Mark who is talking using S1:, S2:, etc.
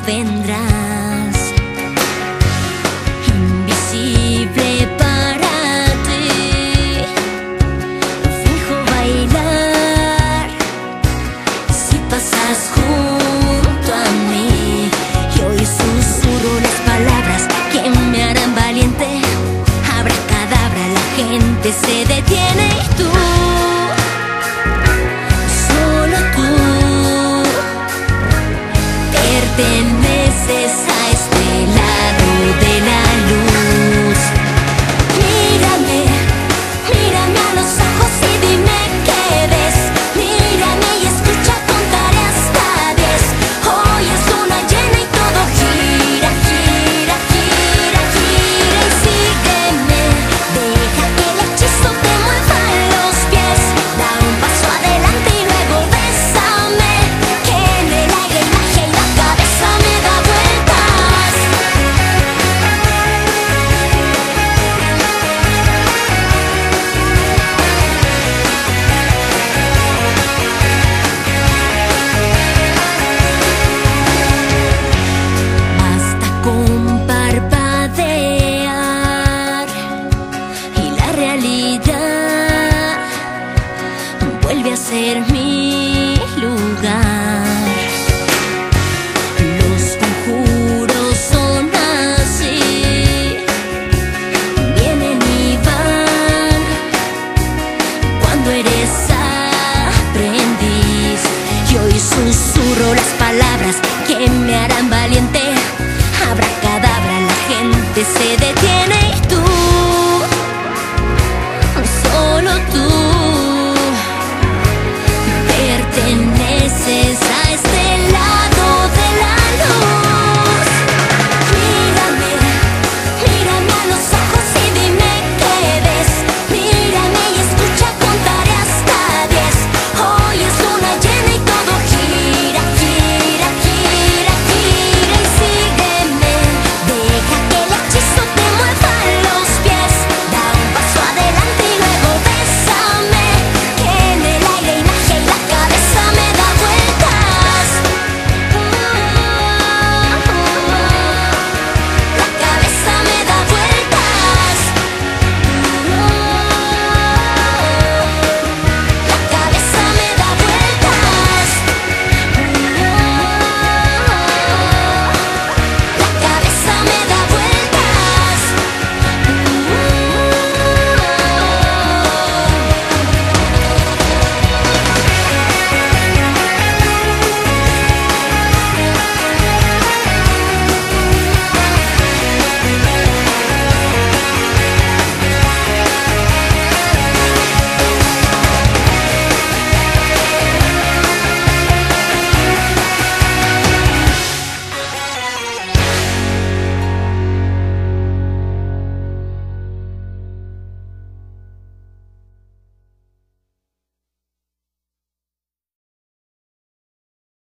S1: vendrás, invisible para ti. Fijo bailar si pasas junto a mí, y hoy susurro las palabras que me harán valiente. Abracadabra, la gente se detiene y tú, solo tú, perteneces a este lado de la luz. Mírame, mírame a los ojos y dime qué ves. Mírame y escucha, contaré hasta 10. Hoy es luna llena y todo gira, gira, gira, gira. Y sígueme, deja que el hechizo te mueva los pies. Da un paso adelante y luego bésame, que en el aire hay magia y la cabeza me da vueltas. Basta con parpadear y la realidad vuelve a ser mi lugar. Los conjuros son así, vienen y van cuando eres aprendiz. Y hoy susurro las palabras que me harán valiente. Abracadabra, la gente se detiene.